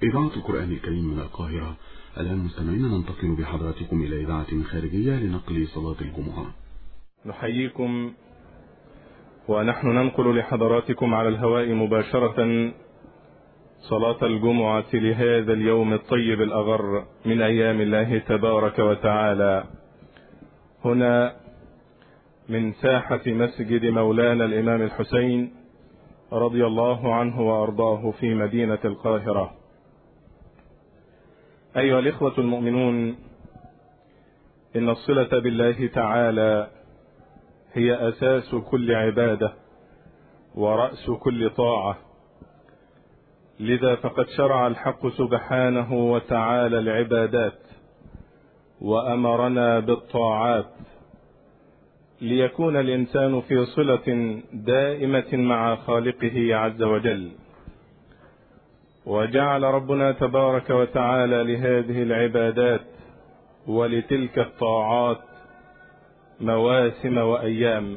إذاعة القرآن الكريم من القاهرة. الآن مستمعين ننتقل بحضراتكم إلى إذاعة خارجية لنقل صلاة الجمعة. نحييكم ونحن ننقل لحضراتكم على الهواء مباشرة صلاة الجمعة لهذا اليوم الطيب الأغر من أيام الله تبارك وتعالى، هنا من ساحة مسجد مولانا الإمام الحسين رضي الله عنه وأرضاه في مدينة القاهرة. أيها الإخوة المؤمنون، إن الصلة بالله تعالى هي أساس كل عبادة ورأس كل طاعة، لذا فقد شرع الحق سبحانه وتعالى العبادات وأمرنا بالطاعات ليكون الإنسان في صلة دائمة مع خالقه عز وجل. وجعل ربنا تبارك وتعالى لهذه العبادات ولتلك الطاعات مواسم وأيام،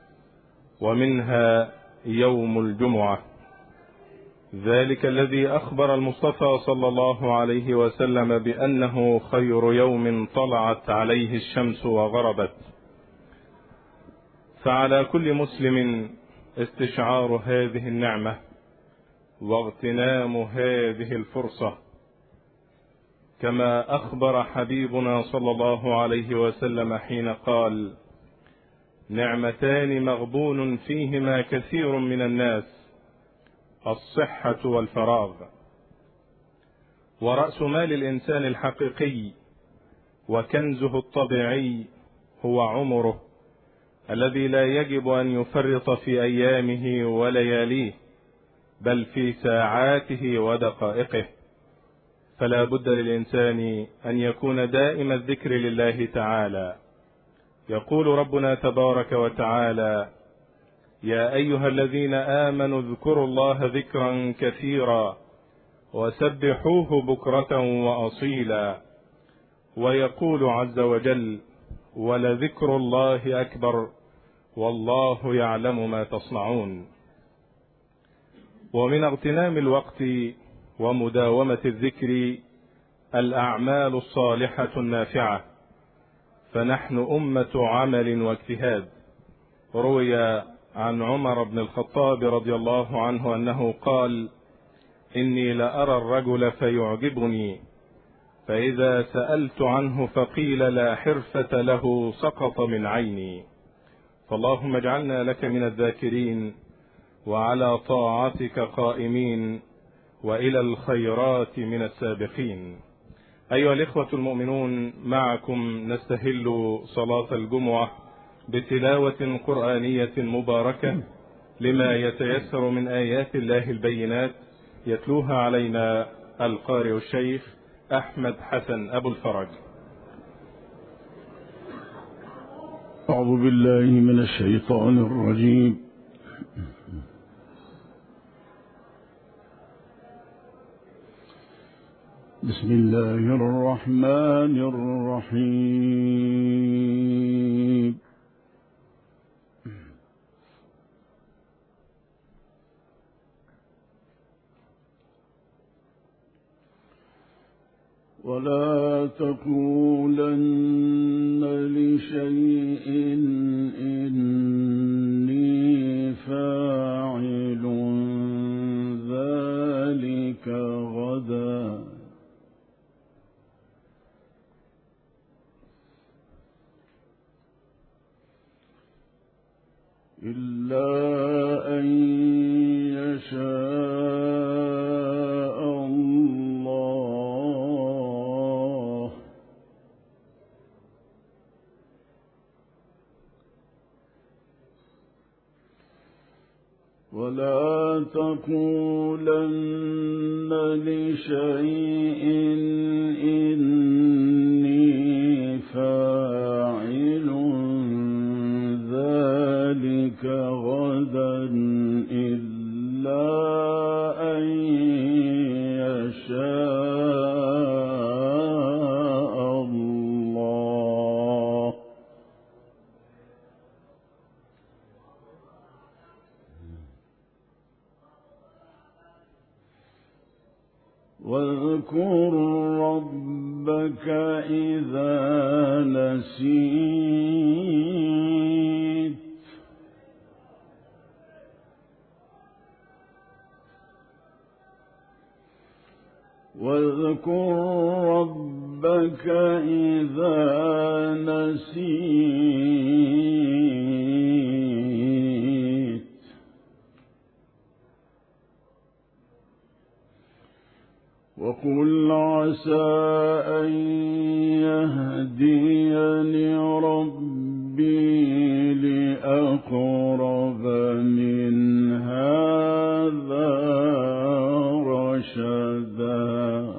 ومنها يوم الجمعة، ذلك الذي أخبر المصطفى صلى الله عليه وسلم بأنه خير يوم طلعت عليه الشمس وغربت. فعلى كل مسلم استشعار هذه النعمة واغتنام هذه الفرصة، كما أخبر حبيبنا صلى الله عليه وسلم حين قال: نعمتان مغبون فيهما كثير من الناس، الصحة والفراغ. ورأس مال الإنسان الحقيقي وكنزه الطبيعي هو عمره الذي لا يجب أن يفرط في أيامه ولياليه، بل في ساعاته ودقائقه. فلا بد للإنسان أن يكون دائم الذكر لله تعالى. يقول ربنا تبارك وتعالى: يا أيها الذين آمنوا اذكروا الله ذكرا كثيرا وسبحوه بكرة وأصيلا. ويقول عز وجل: ولذكر الله أكبر والله يعلم ما تصنعون. ومن اغتنام الوقت ومداومة الذكر الأعمال الصالحة النافعة، فنحن أمة عمل واجتهاد. روي عن عمر بن الخطاب رضي الله عنه أنه قال: إني لأرى الرجل فيعجبني، فإذا سألت عنه فقيل لا حرفة له سقط من عيني. فاللهم اجعلنا لك من الذاكرين وعلى طاعتك قائمين وإلى الخيرات من السابقين. أيها الإخوة المؤمنون، معكم نستهل صلاة الجمعة بتلاوة قرآنية مباركة لما يتيسر من آيات الله البينات، يتلوها علينا القارئ الشيخ أحمد حسن أبو الفرج. أعوذ بالله من الشيطان الرجيم. بسم الله الرحمن الرحيم. ولا تقولن لشيء إني فاعل ذلك غدا إلا أن يشاء الله. ولا تقولن لشيء إني فاعل ذلك غدا إلا أن يشاء الله. واذكر ربك إذا نسيت واذكر ربك إذا نسيت وقل عسى أن يهديني ربي لأقرب من هذا رشدا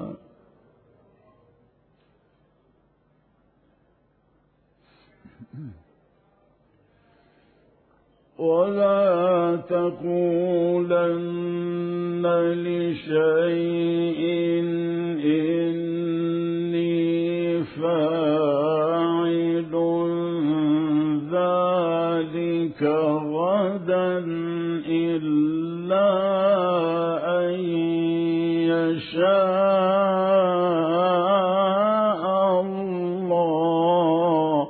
ولا تقولن لشيء إني فاعل ذلك غدا إلا أن يشاء الله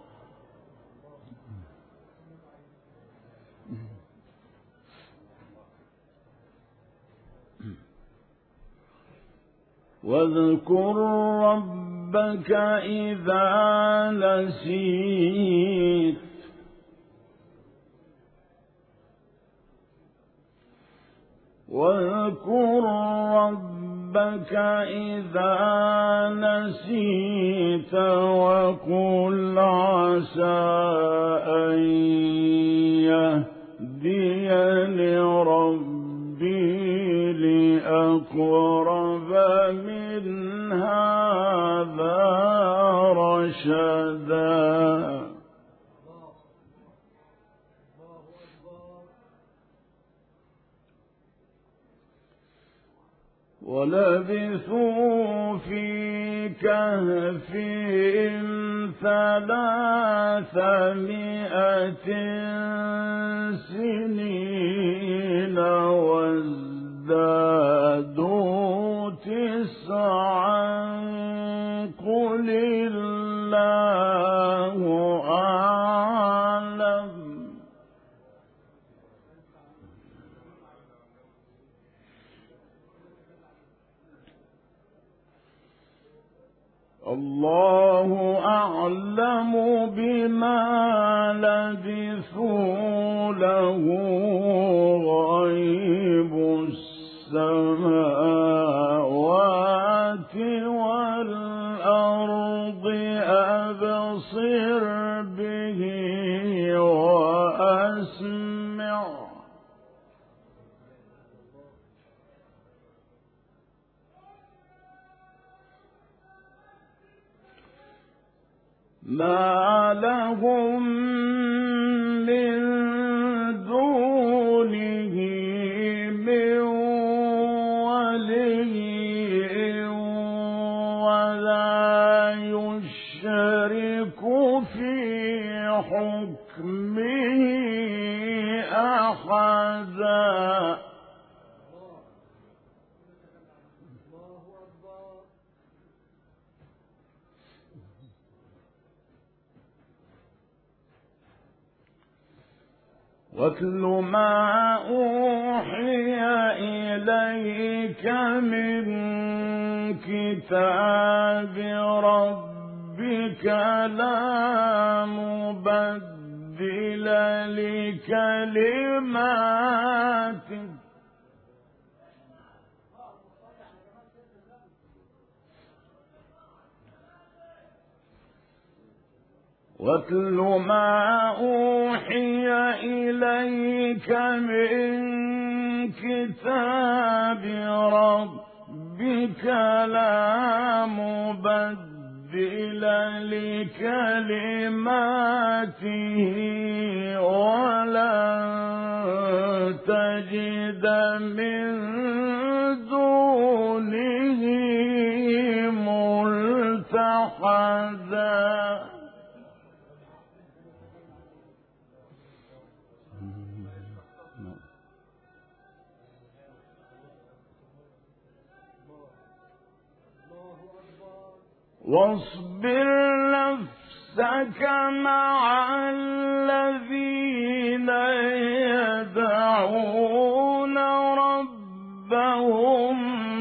واذكر ربك إذا نسيت واذكر ربك إذا نسيت وقل عسى أن يهديني ربي لأقرب من هذا رشدا ولبثوا في كهفهم 300 سنين وازدادوا 9 قل الله أعلم الله أعلم بما لبثوا له غيب السماوات والأرض أبصر به وأسمع ما لهم من دونه من ولي ولا يشرك في حكمه أحدا واتل ما أوحي إليك من كتاب ربك لا مبدل لكلماته واتل ما أوحي إليك من كتاب ربك لا مبدل لكلماته ولن تجد من دونه ملتحدا واصبر نفسك مع الذين يدعون ربهم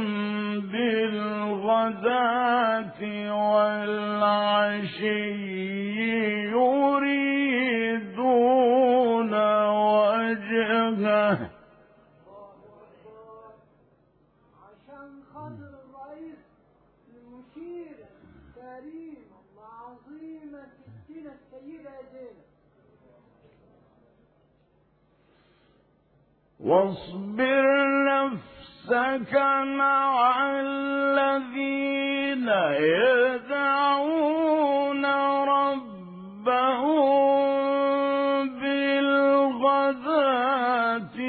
بالغداة والعشي يريدون وجهه. عشان خاطر الرئيس المشير الكريم العظيمة ستنا السيدة زينب. واصبر نفسك مع الذين يدعون ربهم بالغداة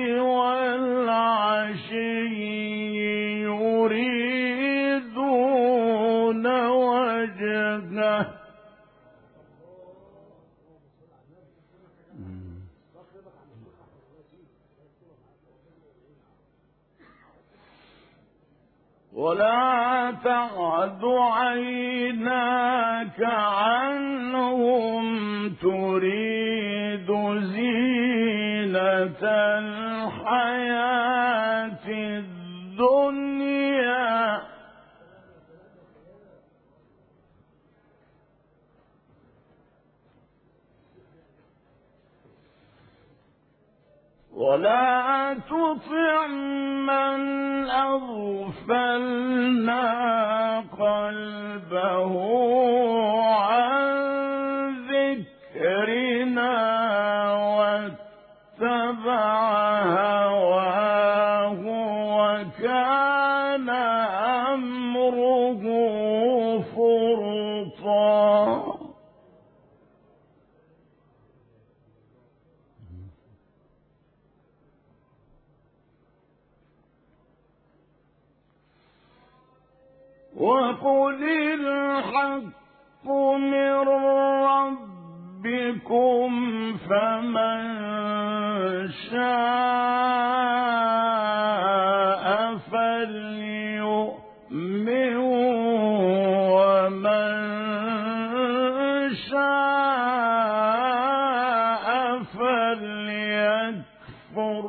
والعشي يريدون وجهه. ولا تعد عيناك عنهم تريد زينة الحياة الدنيا ولا تطع من أغفلنا قلبه عن ذكرنا واتبع هواه وكان أمره فرطا. وقل الحق من ربكم فمن شاء فليؤمن ومن شاء فليكفر.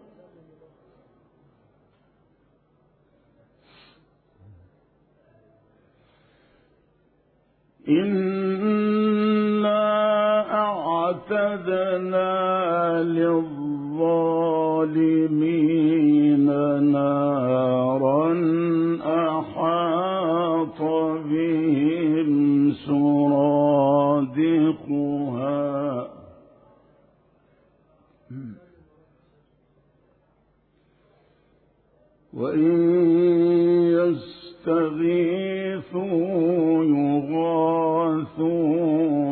إنا أعتدنا للظالمين نارا أحاط بهم سرادقها وإن يستغيثوا يغاثوا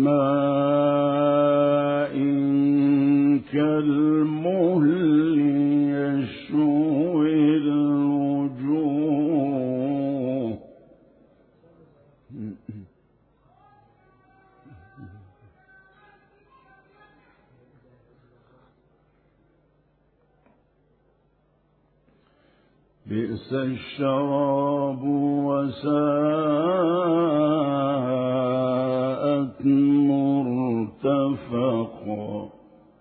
بماء كالمهل يشوي الوجوه بئس الشراب وساءت مرتفقا.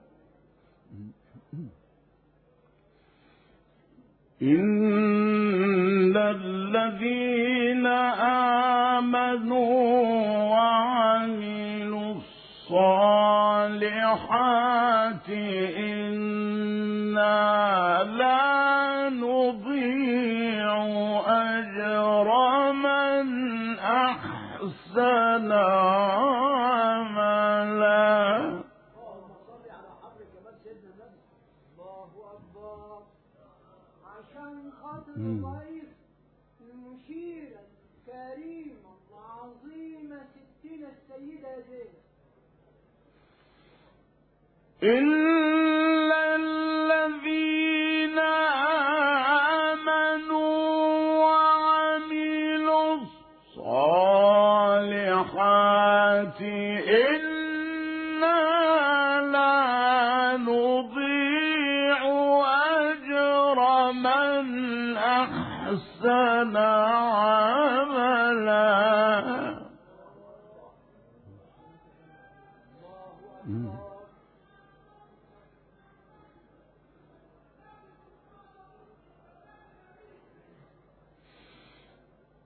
إن الذين آمنوا وعملوا الصالحات إنا لا نضيع أجر من أحسن عملا. عشان خاطر الرئيس المشير الكريم العظيمة ستنا السيدة زينب. إن الذين آمنوا وعملوا الصالحات إنا لا نضيع أجر من أحسن عملا.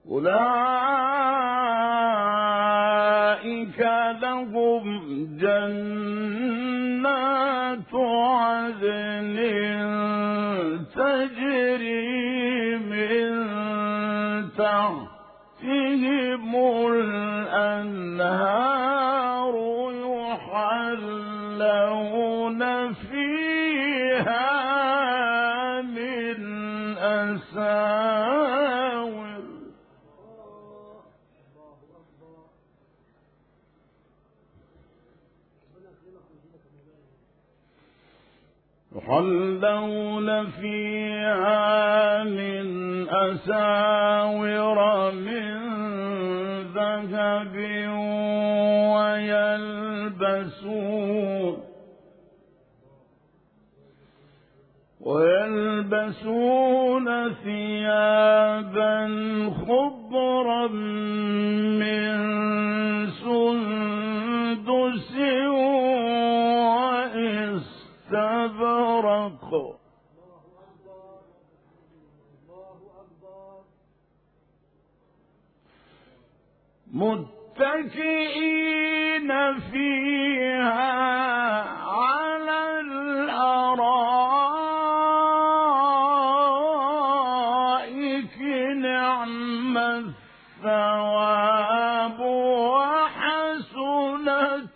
أولئك لهم جنات عدن تجري من تحتهم الأنهار يحلون فيها من أساور من ذهب ويلبسون ثيابا خضرا من سندس واستبرق متكئين فيها على الأرائك نعم الثواب وحسنت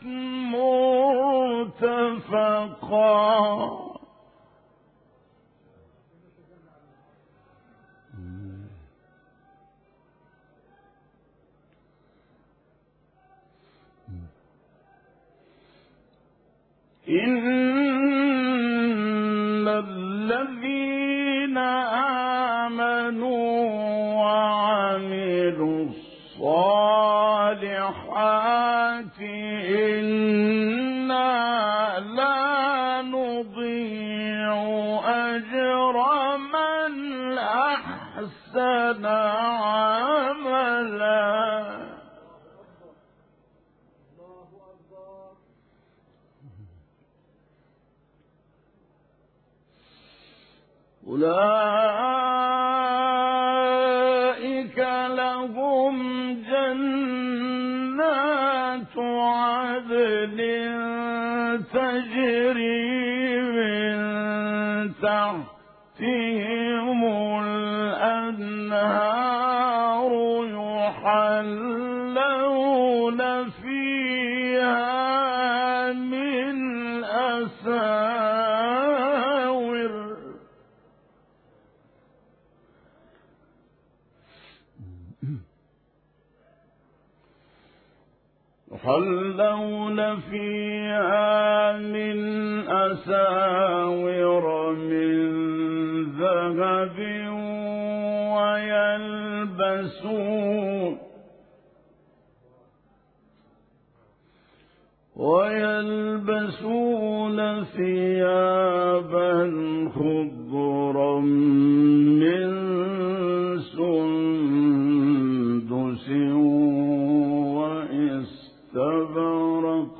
مرتفقا. إن الذين آمنوا وعملوا الصالحات إنا لا نضيع أجر من أحسن عملا. أولئك لهم جنات عدن تجري من تحتهم الأنهار يحلون فيها من أساور من ذهب ويلبسون ثيابا خضرا من سندس واستبرق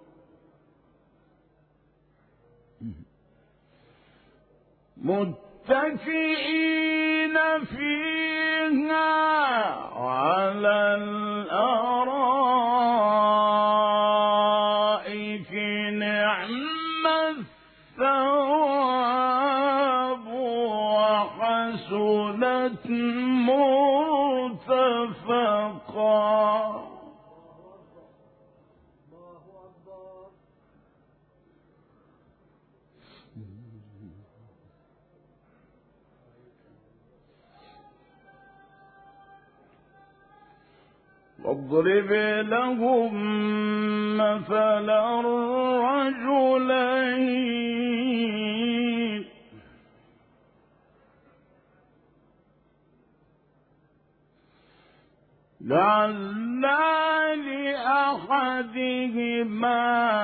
متكئين فيها على الأرائك نعم الثواب وحسنت مرتفقا. واضرب لهم مثل الرجلين جعلنا لأحدهما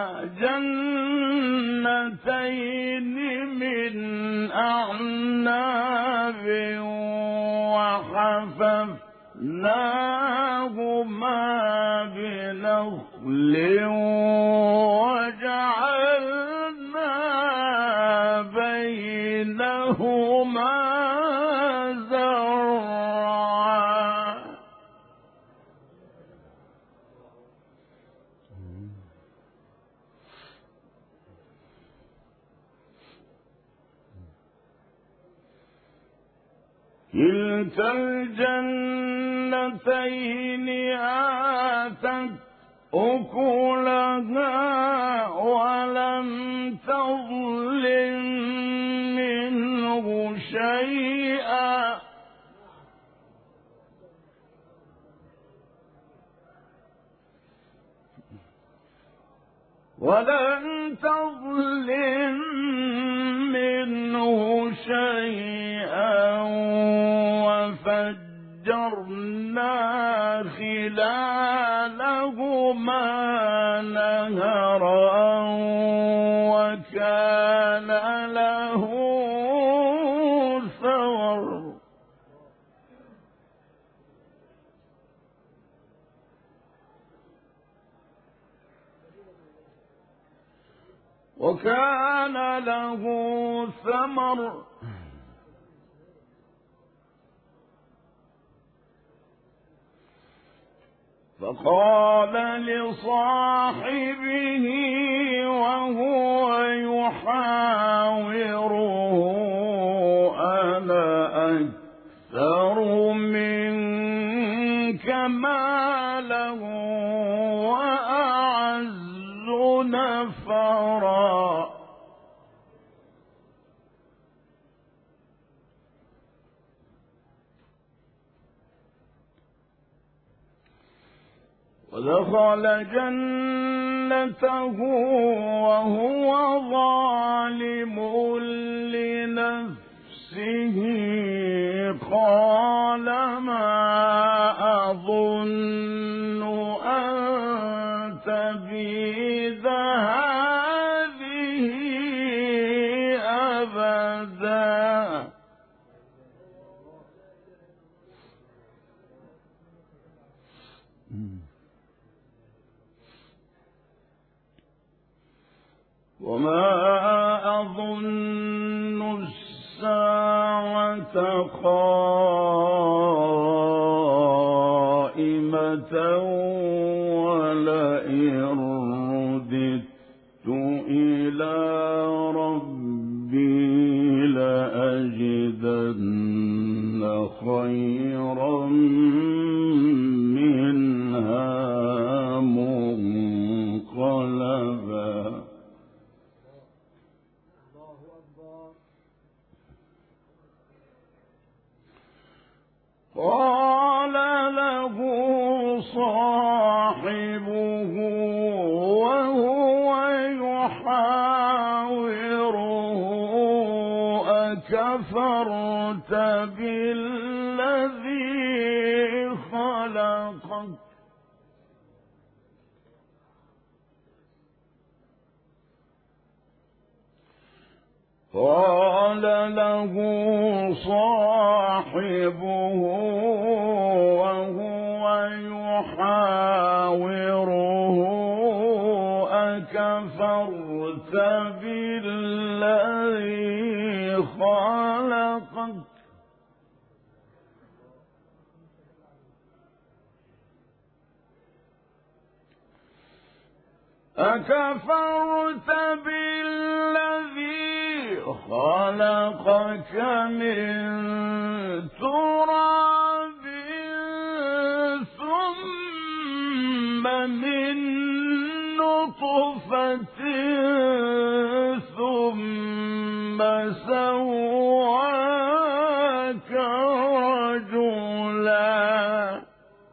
جنتين من أعناب وحففناهما بنخل وجعلنا بينهما زرعا كلتا الجنتين آتت أكلها ولم تظلم منه شيئا وفجرنا خلالهما نهرا وكان له ثمر فقال لصاحبه وهو يحاوره أنا أكثر منك مالا وأعز نفرا ودخل جنته وهو ظالم لنفسه قال ما أظن أن تبيد هذه أبدا وما أظن الساعة قائمة ولئن رددت إلى ربي لأجدن خيرا منها منقلبا قال له صاحبه وهو يحاوره أكفرت بالذي خلقك قال له صاحبه وهو يحاوره أكفرت بالذي خلقك أكفرت بالذي خلقك من تراب ثم من نطفة ثم سواك رجلا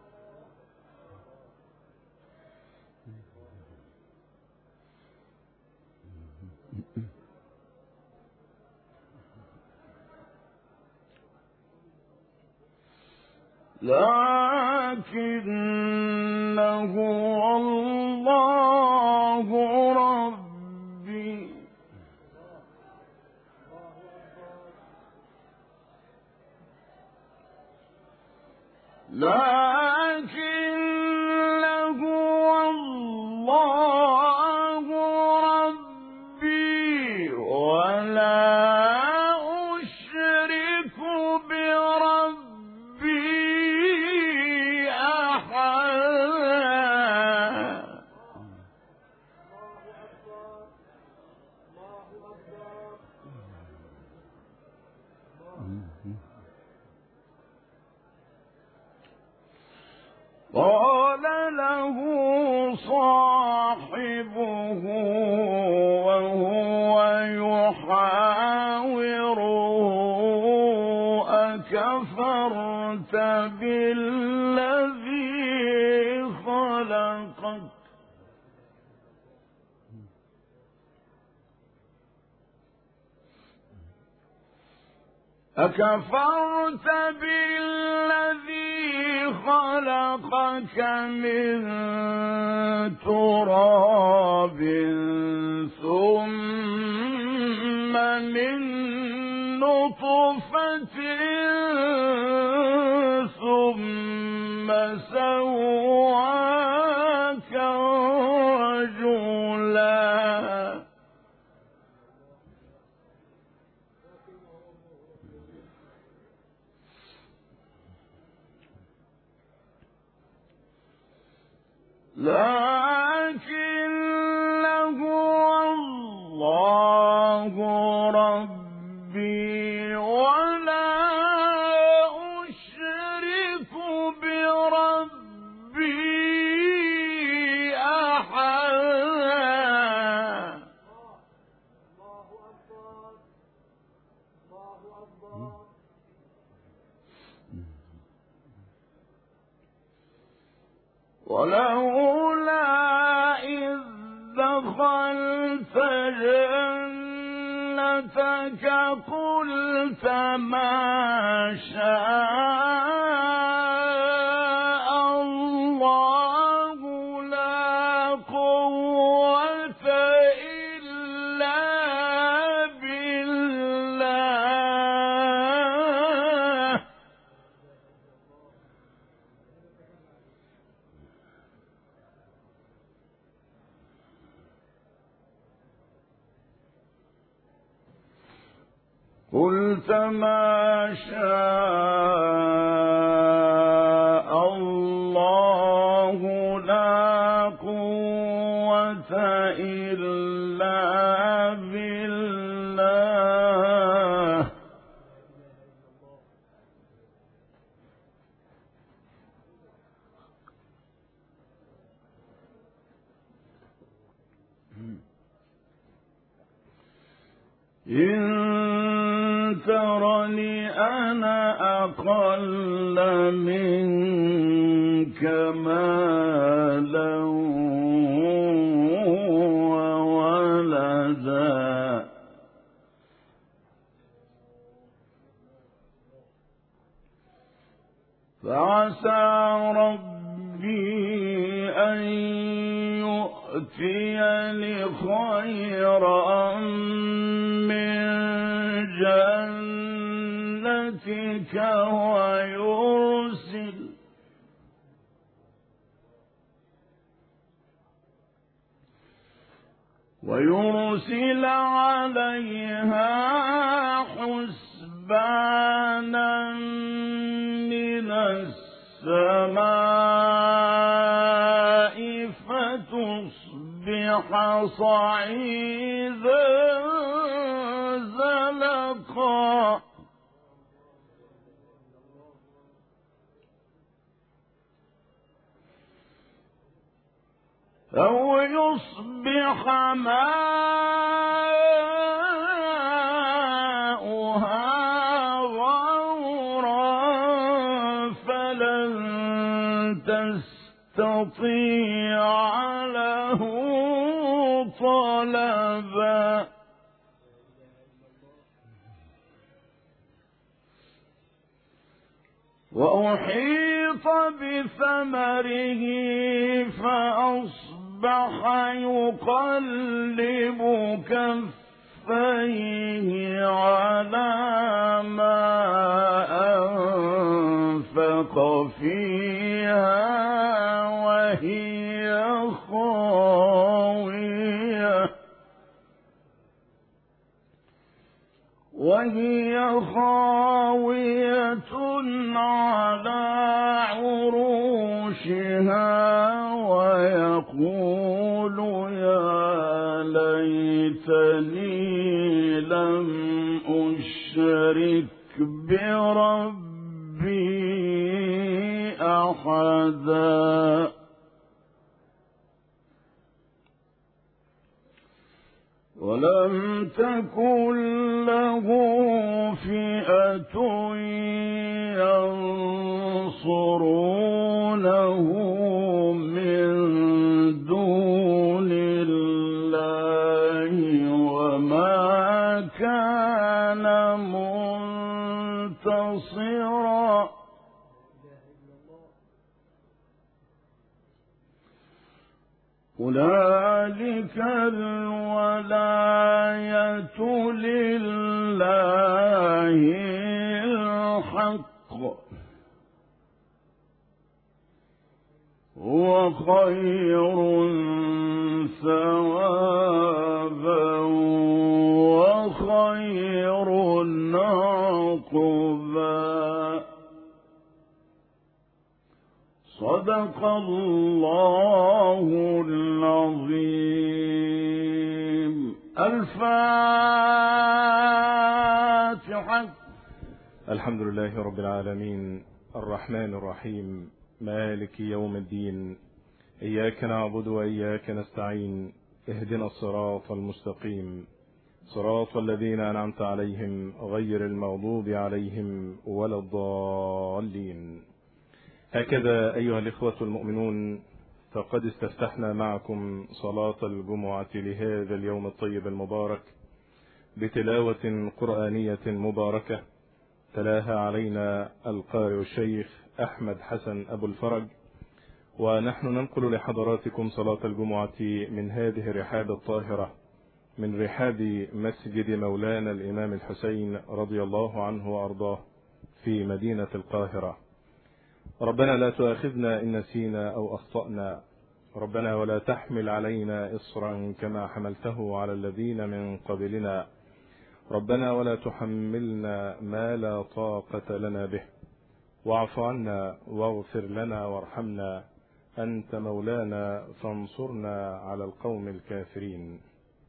لكنه الله ربي لكنه الله ربي ولا أشرك بربي قال له صاحبه وهو يحاوره أكفرت بالذي خلقك أكفرت بالذي خلقك من تراب ثم من نطفة ثم سواك رجلا لكنه الله ربي ولا أشرك بربي أحدا. الله أكبر الله أكبر. ولولا إذ دخلت جنتك قلت ما شاء الله لا قوة إلا بالله. قلت ما شاء الله لا قوة إلا بالله. إن ترني أنا أقل منك مالا وولدا فعسى ربي أن يؤتيني خيرا من جنتك ويرسل عليها حسبانا من السماء فتصبح صعيدا زلقا أو يصبح ماؤها غورا فلن تستطيع له طلبا وأحيط بثمره فأصبح يقلب كفيه على ما أنفق فيها وهي خاوية على عروشها ويقول يا ليتني لم أشرك بربي أحدا. أحدا ولم تكن له فئة ينصرونه من دون الله وما كان منتصرا هنالك الولاية لله الحق هو خير ثوابا وخير عقبا صدق الله العظيم. الفاتحة. الحمد لله رب العالمين الرحمن الرحيم مالك يوم الدين إياك نعبد وإياك نستعين اهدنا الصراط المستقيم صراط الذين أنعمت عليهم غير المغضوب عليهم ولا الضالين. هكذا أيها الإخوة المؤمنون فقد استفتحنا معكم صلاة الجمعة لهذا اليوم الطيب المبارك بتلاوة قرآنية مباركة تلاها علينا القارئ الشيخ أحمد حسن أبو الفرج، ونحن ننقل لحضراتكم صلاة الجمعة من هذه الرحاب الطاهرة من رحاب مسجد مولانا الإمام الحسين رضي الله عنه وأرضاه في مدينة القاهرة. ربنا لا تؤاخذنا إن نسينا أو أخطأنا، ربنا ولا تحمل علينا إصرا كما حملته على الذين من قبلنا، ربنا ولا تحملنا ما لا طاقة لنا به، واعف عنا واغفر لنا وارحمنا، أنت مولانا فانصرنا على القوم الكافرين.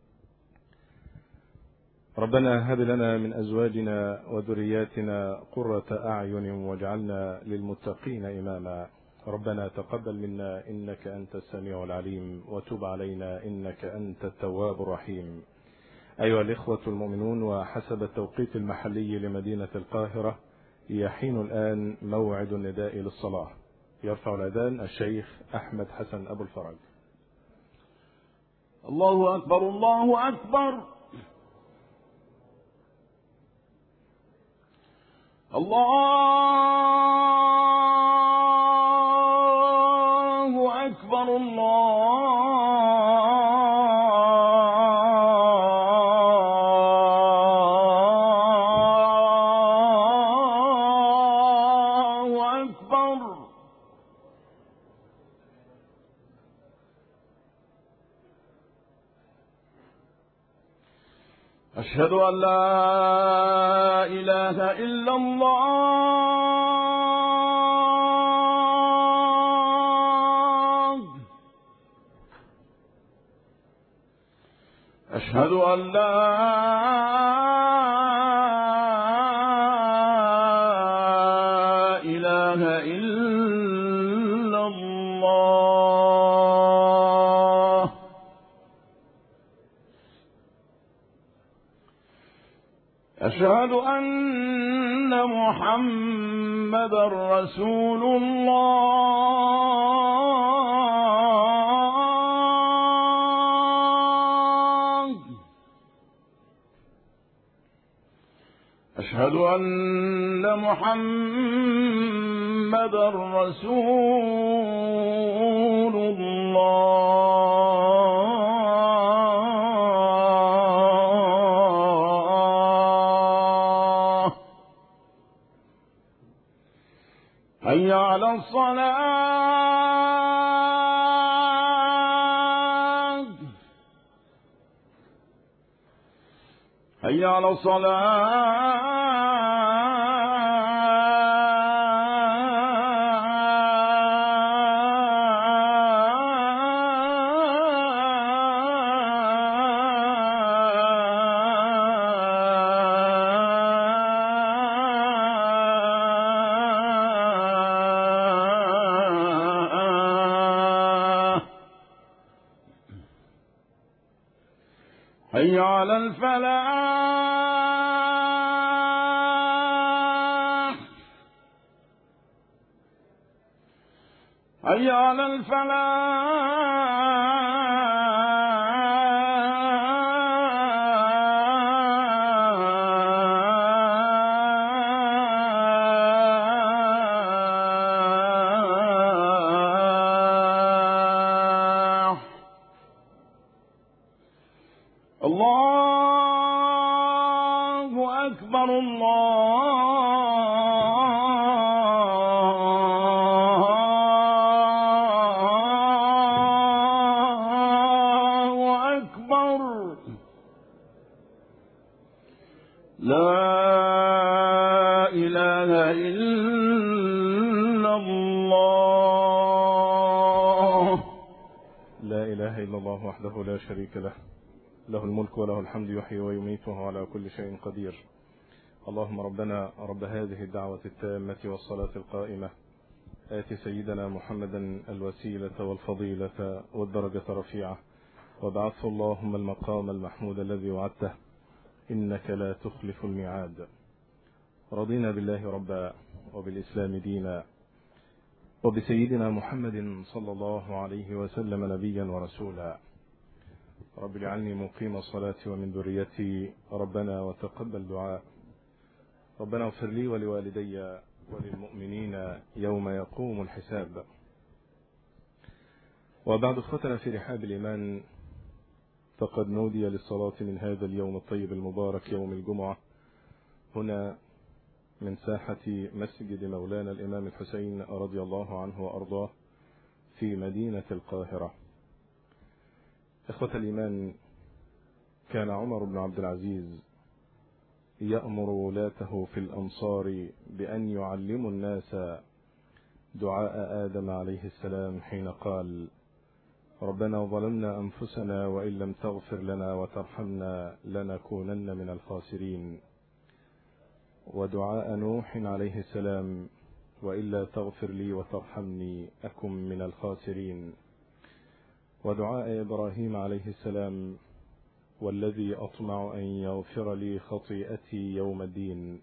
ربنا هب لنا من أزواجنا وذرياتنا قرة أعين واجعلنا للمتقين إماما. ربنا تقبل منا إنك أنت السميع العليم وتب علينا إنك أنت التواب الرحيم. أيها الإخوة المؤمنون، وحسب التوقيت المحلي لمدينة القاهرة يحين الآن موعد النداء للصلاة. يرفع الأذان الشيخ أحمد حسن أبو الفرج. الله أكبر الله أكبر الله أكبر الله أكبر. أشهد أن لا إله إلا الله. أشهد أن لا إله إلا الله. أشهد أن محمدا رسول الله. أشهد أن محمدا رسول الله. حي على الصلاة. حي على حي على الفلاح حي على الفلاح. الله أكبر الله أكبر. لا إله إلا الله. لا إله إلا الله وحده لا شريك له، له الملك وله الحمد، يحيي ويميت وهو على كل شيء قدير. اللهم ربنا رب هذه الدعوة التامة والصلاة القائمة، آت سيدنا محمدا الوسيلة والفضيلة والدرجة الرفيعة، وابعثه اللهم المقام المحمود الذي وعدته، إنك لا تخلف الميعاد. رضينا بالله ربا وبالإسلام دينا وبسيدنا محمد صلى الله عليه وسلم نبيا ورسولا. رب اجعلني مقيم الصلاة ومن ذريتي ربنا وتقبل دعاء. ربنا اغفر لي ولوالدي وللمؤمنين يوم يقوم الحساب. وبعد اخوتنا في رحاب الإيمان، فقد نودي للصلاة من هذا اليوم الطيب المبارك يوم الجمعة هنا من ساحة مسجد مولانا الإمام الحسين رضي الله عنه وأرضاه في مدينة القاهرة. إخوة الإيمان، كان عمر بن عبد العزيز يأمر ولاته في الأمصار بأن يعلموا الناس دعاء آدم عليه السلام حين قال: ربنا ظلمنا أنفسنا وإن لم تغفر لنا وترحمنا لنكونن من الخاسرين، ودعاء نوح عليه السلام: وإلا تغفر لي وترحمني أكن من الخاسرين، ودعاء إبراهيم عليه السلام: والذي أطمع أن يغفر لي خطيئتي يوم الدين.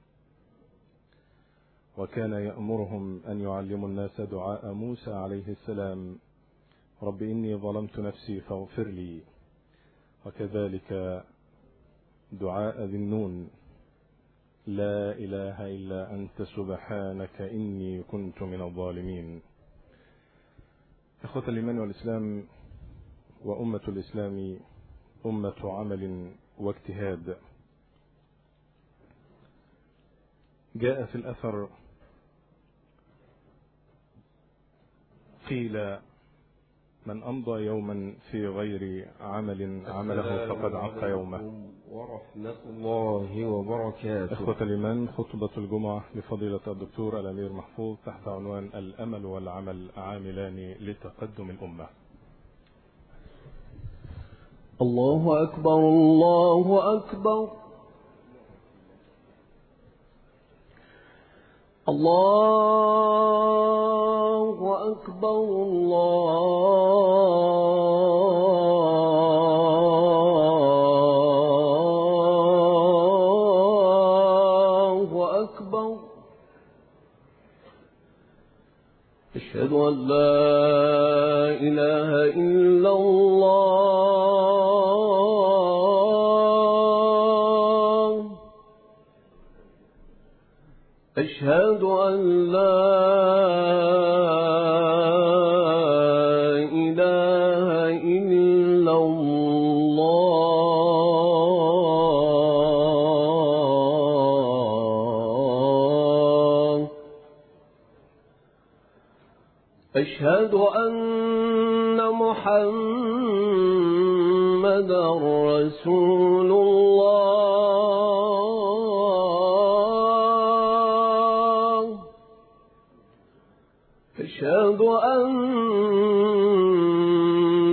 وكان يأمرهم أن يعلموا الناس دعاء موسى عليه السلام: رب إني ظلمت نفسي فاغفر لي. وكذلك دعاء ذي النون: لا إله إلا أنت سبحانك إني كنت من الظالمين. إخوة الإيمان والإسلام، وأمة الإسلام أمة عمل واجتهاد. جاء في الأثر قيل: من أمضى يوما في غير عمل عمله فقد عق يومه. ورحمة الله وبركاته. إخوة الإيمان، خطبة الجمعة لفضيلة الدكتور الأمير محفوظ تحت عنوان الأمل والعمل عاملان لتقدم الأمة. الله أكبر الله أكبر الله أكبر الله أكبر. أشهد أن لا إله إلا الله. أشهد أن لا إله إلا الله. أشهد أن محمدا رسول الله. أشهد أن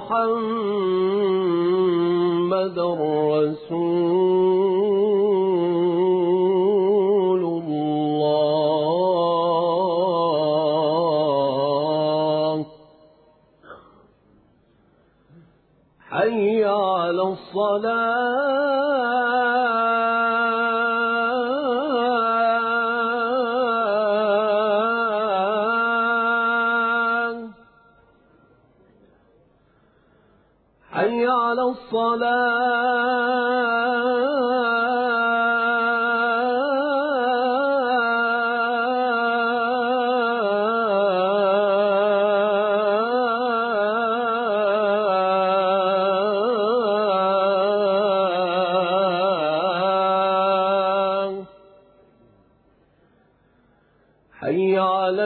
محمدا رسول الله. حي على على الصلاة حي على الصلاة حي على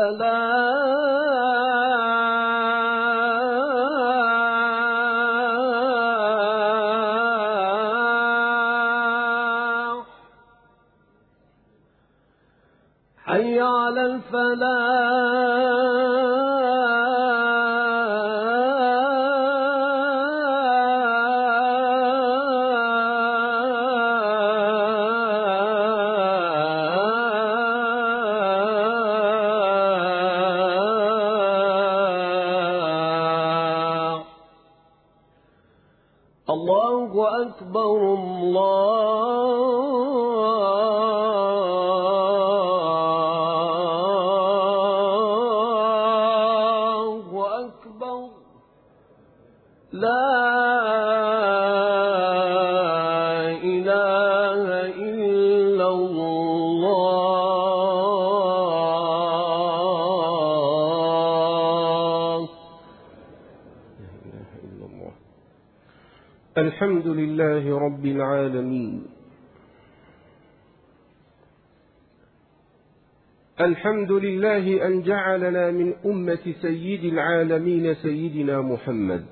الفلاح حي على الفلاح الله أكبر الله أكبر لا إله إلا الله. الحمد لله رب العالمين. الحمد لله أن جعلنا من أمة سيد العالمين سيدنا محمد،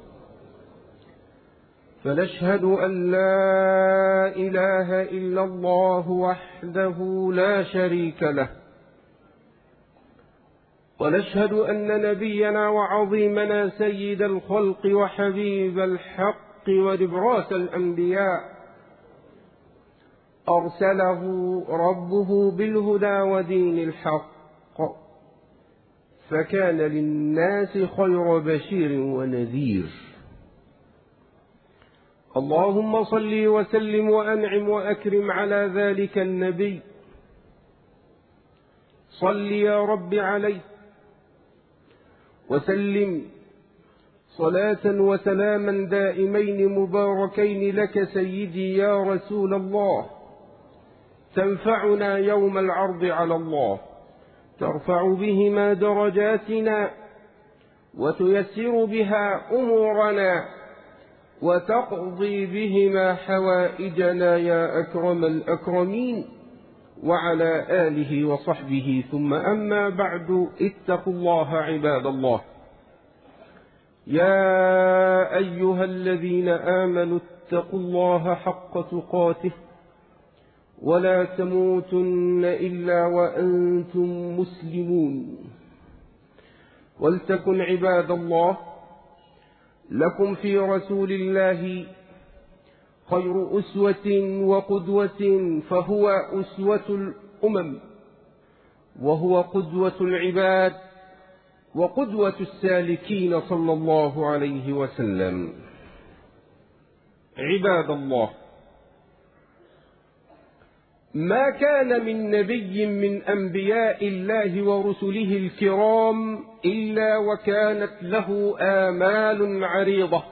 فنشهد أن لا إله إلا الله وحده لا شريك له، ونشهد أن نبينا وعظيمنا سيد الخلق وحبيب الحق ونبراس الأنبياء أرسله ربه بالهدى ودين الحق، فكان للناس خير بشير ونذير. اللهم صل وسلم وأنعم وأكرم على ذلك النبي، صل يا رب عليه وسلم صلاة وسلاما دائمين مباركين لك سيدي يا رسول الله، تنفعنا يوم العرض على الله، ترفع بهما درجاتنا وتيسر بها أمورنا وتقضي بهما حوائجنا يا أكرم الأكرمين، وعلى آله وصحبه. ثم أما بعد، اتقوا الله عباد الله. يا أيها الذين آمنوا اتقوا الله حق تقاته ولا تموتن إلا وأنتم مسلمون. ولتكن عباد الله لكم في رسول الله خير أسوة وقدوة، فهو أسوة الأمم وهو قدوة العباد وقدوة السالكين صلى الله عليه وسلم. عباد الله، ما كان من نبي من أنبياء الله ورسله الكرام إلا وكانت له آمال عريضة.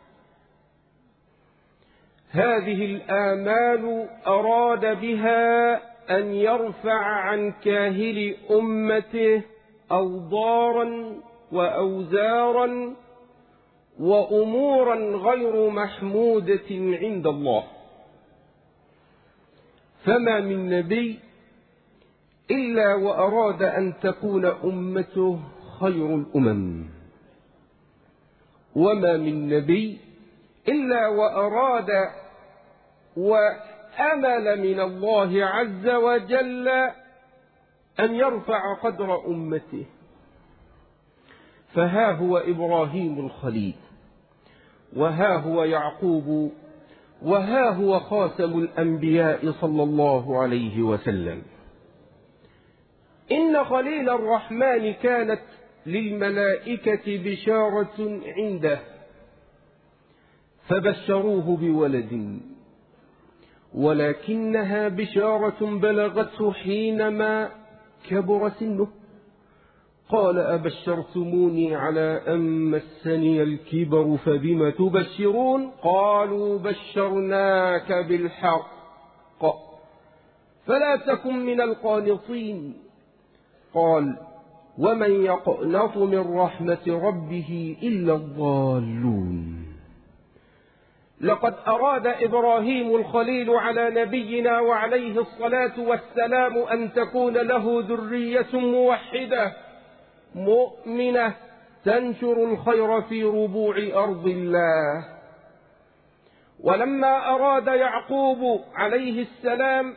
هذه الآمال أراد بها أن يرفع عن كاهل أمته أوضارا وأوزارا وأمورا غير محمودة عند الله. فما من نبي إلا وأراد أن تكون أمته خير الأمم، وما من نبي إلا وأراد وأمل من الله عز وجل أن يرفع قدر أمته. فها هو إبراهيم الخليل، وها هو يعقوب، وها هو خاتم الأنبياء صلى الله عليه وسلم. إن خليل الرحمن كانت للملائكة بشارة عنده، فبشروه بولد، ولكنها بشارة بلغته حينما كبر سنه. قال أبشرتموني على أن مسني الكبر فبم تبشرون؟ قالوا بشرناك بالحق فلا تكن من القانطين. قال ومن يقنط من رحمة ربه إلا الضالون. لقد أراد إبراهيم الخليل على نبينا وعليه الصلاة والسلام أن تكون له ذرية موحدة مؤمنة تنشر الخير في ربوع أرض الله. ولما أراد يعقوب عليه السلام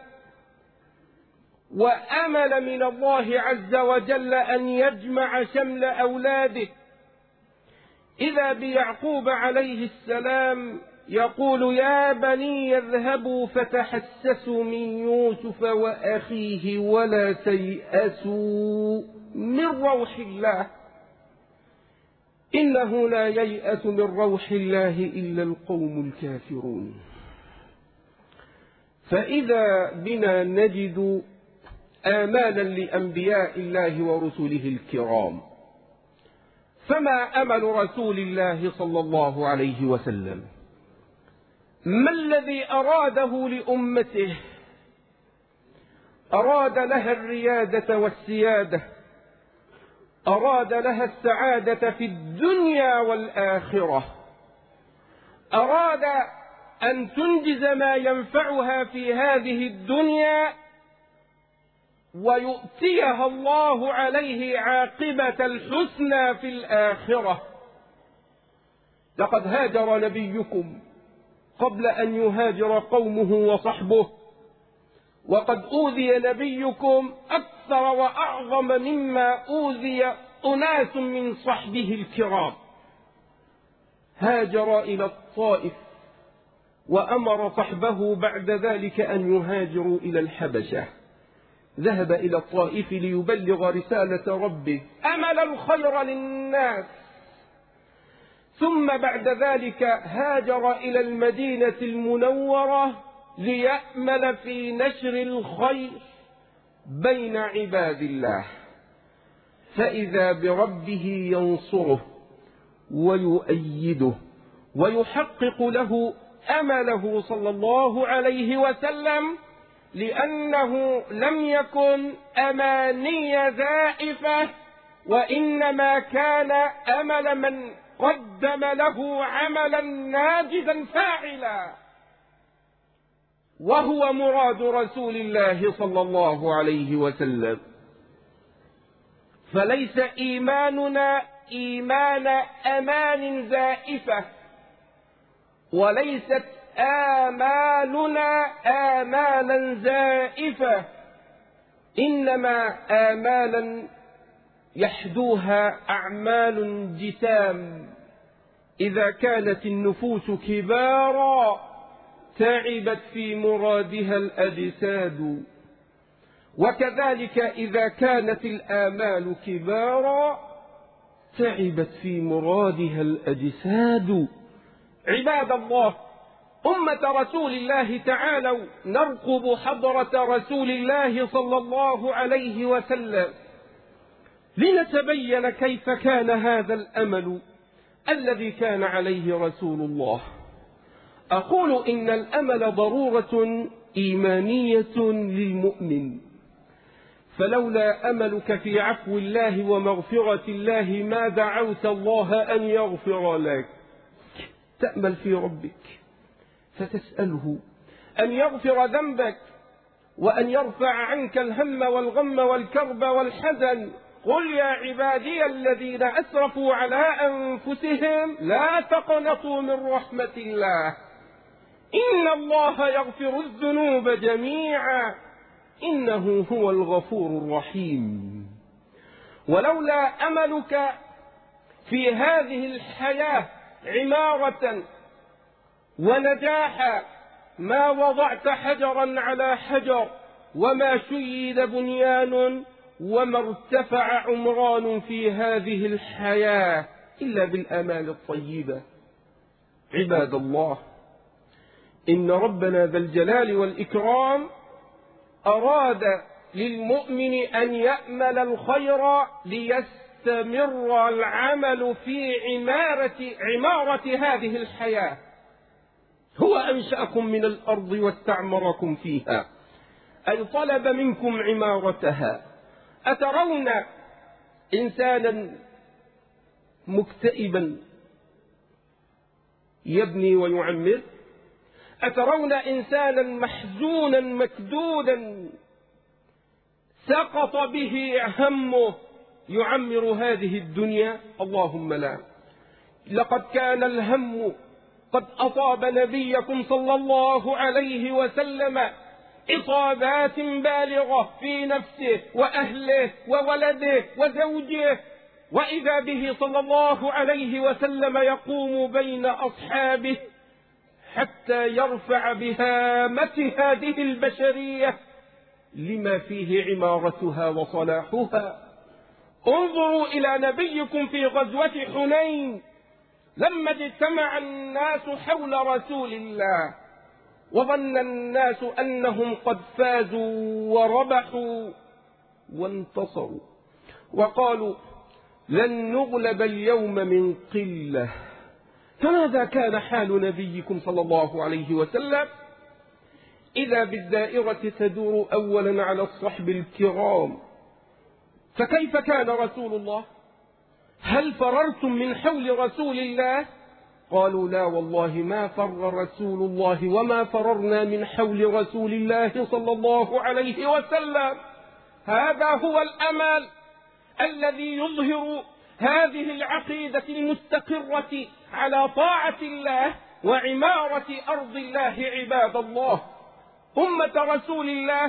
وأمل من الله عز وجل أن يجمع شمل أولاده، إذا بيعقوب عليه السلام يقول يا بني اذهبوا فتحسسوا من يوسف وأخيه ولا تيأسوا من روح الله إنه لا ييأس من روح الله إلا القوم الكافرون. فإذا بنا نجد آمالا لأنبياء الله ورسله الكرام، فما أمل رسول الله صلى الله عليه وسلم؟ ما الذي أراده لأمته؟ أراد لها الريادة والسيادة، أراد لها السعادة في الدنيا والآخرة، أراد أن تنجز ما ينفعها في هذه الدنيا ويؤتيها الله عليه عاقبة الحسنى في الآخرة. لقد هاجر نبيكم قبل أن يهاجر قومه وصحبه، وقد أوذي نبيكم أكثر وأعظم مما أوذي أناس من صحبه الكرام. هاجر إلى الطائف وأمر صحبه بعد ذلك أن يهاجروا إلى الحبشة. ذهب إلى الطائف ليبلغ رسالة ربه، أمل الخير للناس، ثم بعد ذلك هاجر إلى المدينة المنورة ليأمل في نشر الخير بين عباد الله، فإذا بربه ينصره ويؤيده ويحقق له أمله صلى الله عليه وسلم، لأنه لم يكن أماني زائفة، وإنما كان أمل من قدم له عملا ناجزا فاعلا، وهو مراد رسول الله صلى الله عليه وسلم. فليس إيماننا إيمان أمان زائفة، وليست آمالنا آمالا زائفة، إنما آمالا يحدوها أعمال جسام. إذا كانت النفوس كبارا تعبت في مرادها الأجساد، وكذلك إذا كانت الآمال كبارا تعبت في مرادها الأجساد. عباد الله، أمة رسول الله، تعالوا نرقب حضرة رسول الله صلى الله عليه وسلم لنتبين كيف كان هذا الأمل الذي كان عليه رسول الله. أقول إن الأمل ضرورة إيمانية للمؤمن، فلولا أملك في عفو الله ومغفرة الله ما دعوت الله أن يغفر لك. تأمل في ربك فتسأله أن يغفر ذنبك وأن يرفع عنك الهم والغم والكرب والحزن. قل يا عبادي الذين أسرفوا على أنفسهم لا تقنطوا من رحمة الله إن الله يغفر الذنوب جميعا إنه هو الغفور الرحيم. ولولا أملك في هذه الحياة عمارة ونجاحا ما وضعت حجرا على حجر، وما شيد بنيان، وما ارتفع عمران في هذه الحياة إلا بالآمال الطيبة. عباد الله، إن ربنا ذا الجلال والإكرام أراد للمؤمن أن يأمل الخير ليستمر العمل في عمارة هذه الحياة. هو أنشأكم من الأرض واستعمركم فيها، أي طلب منكم عمارتها. أترون إنسانا مكتئبا يبني ويعمر؟ أترون إنسانا محزونا مكدودا سقط به همه يعمر هذه الدنيا؟ اللهم لا. لقد كان الهم قد أصاب نبيكم صلى الله عليه وسلم إصابات بالغة في نفسه وأهله وولده وزوجه، وإذا به صلى الله عليه وسلم يقوم بين أصحابه حتى يرفع بهامة هذه البشرية لما فيه عمارتها وصلاحها. انظروا إلى نبيكم في غزوة حنين لما اجتمع الناس حول رسول الله وظن الناس أنهم قد فازوا وربحوا وانتصروا، وقالوا لن نغلب اليوم من قلة. فماذا كان حال نبيكم صلى الله عليه وسلم؟ إذا بالدائرة تدور أولا على الصحب الكرام. فكيف كان رسول الله؟ هل فررتم من حول رسول الله؟ قالوا لا والله ما فر رسول الله وما فررنا من حول رسول الله صلى الله عليه وسلم. هذا هو الأمل الذي يظهر هذه العقيدة المستقرة على طاعة الله وعمارة أرض الله. عباد الله، أمة رسول الله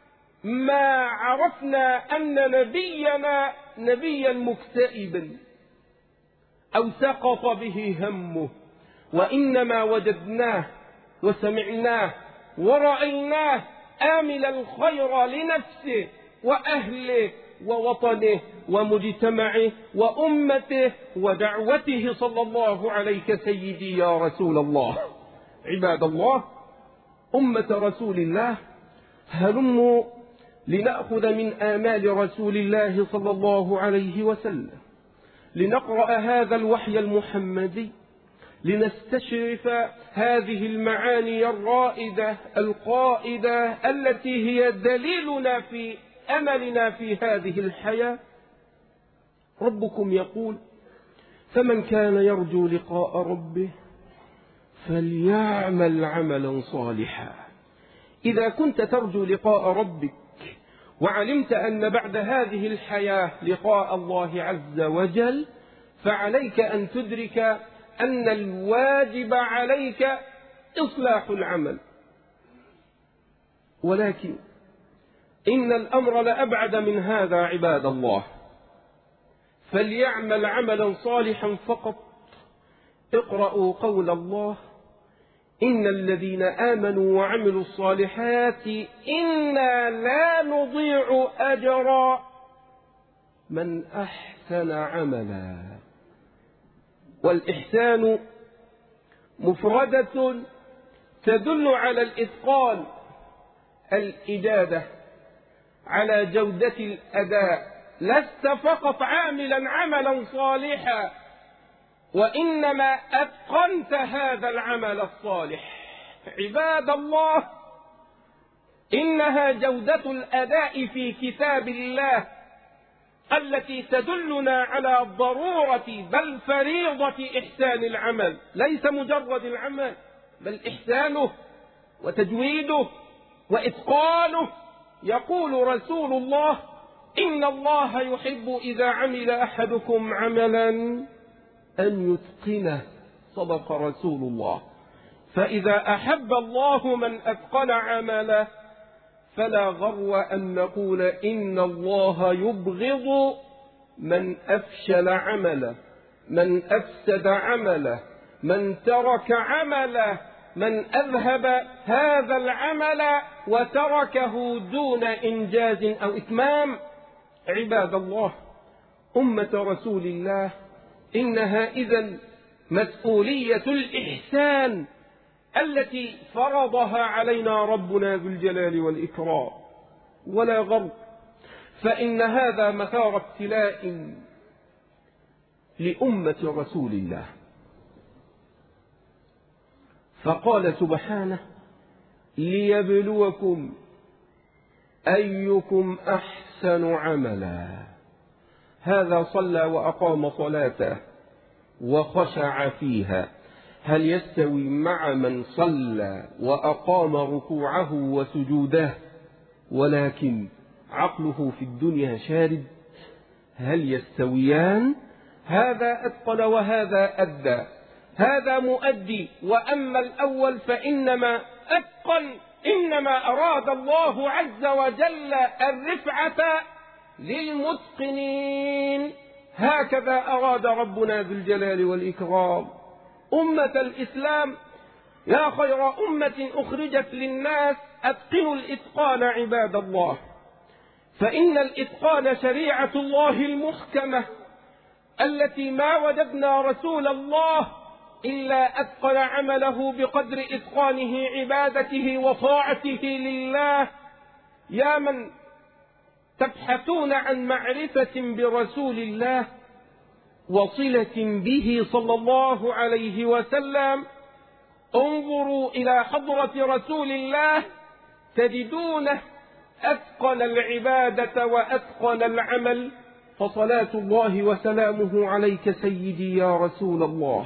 ما عرفنا أن نبينا نبيا مكتئبا أو سقط به همه، وإنما وجدناه وسمعناه ورأيناه آمل الخير لنفسه وأهله ووطنه ومجتمعه وأمته ودعوته صلى الله عليك سيدي يا رسول الله. عباد الله، أمة رسول الله، هلموا لنأخذ من آمال رسول الله صلى الله عليه وسلم، لنقرأ هذا الوحي المحمدي، لنستشرف هذه المعاني الرائدة القائدة التي هي دليلنا في أملنا في هذه الحياة. ربكم يقول: فمن كان يرجو لقاء ربه فليعمل عملا صالحا. إذا كنت ترجو لقاء ربك وعلمت أن بعد هذه الحياة لقاء الله عز وجل، فعليك أن تدرك أن الواجب عليك إصلاح العمل. ولكن إن الأمر لأبعد من هذا عباد الله. فليعمل عملا صالحا فقط. اقرأوا قول الله: إن الذين آمنوا وعملوا الصالحات إنا لا نضيع أجر من أحسن عملا. والإحسان مفردة تدل على الإتقان، الإجادة، على جودة الأداء. لست فقط عاملا عملا صالحا، وإنما أتقنت هذا العمل الصالح. عباد الله، إنها جودة الأداء في كتاب الله التي تدلنا على ضرورة بل فريضة إحسان العمل. ليس مجرد العمل، بل إحسانه وتجويده وإتقانه. يقول رسول الله: إن الله يحب إذا عمل أحدكم عملا أن يتقنه. صدق رسول الله. فإذا أحب الله من أتقن عمله فلا غرو أن نقول إن الله يبغض من أفشل عمله، من أفسد عمله، من ترك عمله، من أذهب هذا العمل وتركه دون إنجاز أو إتمام. عباد الله، أمة رسول الله، إنها إذن مسؤولية الإحسان التي فرضها علينا ربنا ذو الجلال والإكرام، ولا غرب، فإن هذا مثار ابتلاء لأمة رسول الله. فقال سبحانه: ليبلوكم أيكم أحسن عملا. هذا صلى وأقام صلاته وخشع فيها، هل يستوي مع من صلى وأقام ركوعه وسجوده ولكن عقله في الدنيا شارد؟ هل يستويان؟ هذا أتقن وهذا أدى، هذا مؤدي، وأما الأول فإنما أتقن، إنما أراد الله عز وجل الرفعة للمتقنين. هكذا أراد ربنا ذو الجلال والإكرام. أمة الإسلام يا خير أمة أخرجت للناس، أتقنوا الإتقان عباد الله، فإن الإتقان شريعة الله المحكمة التي ما وجدنا رسول الله إلا أتقن عمله بقدر إتقانه عبادته وطاعته لله. يا من تبحثون عن معرفة برسول الله وصلة به صلى الله عليه وسلم، انظروا إلى حضرة رسول الله تجدونه أتقن العبادة وأتقن العمل. فصلاة الله وسلامه عليك سيدي يا رسول الله.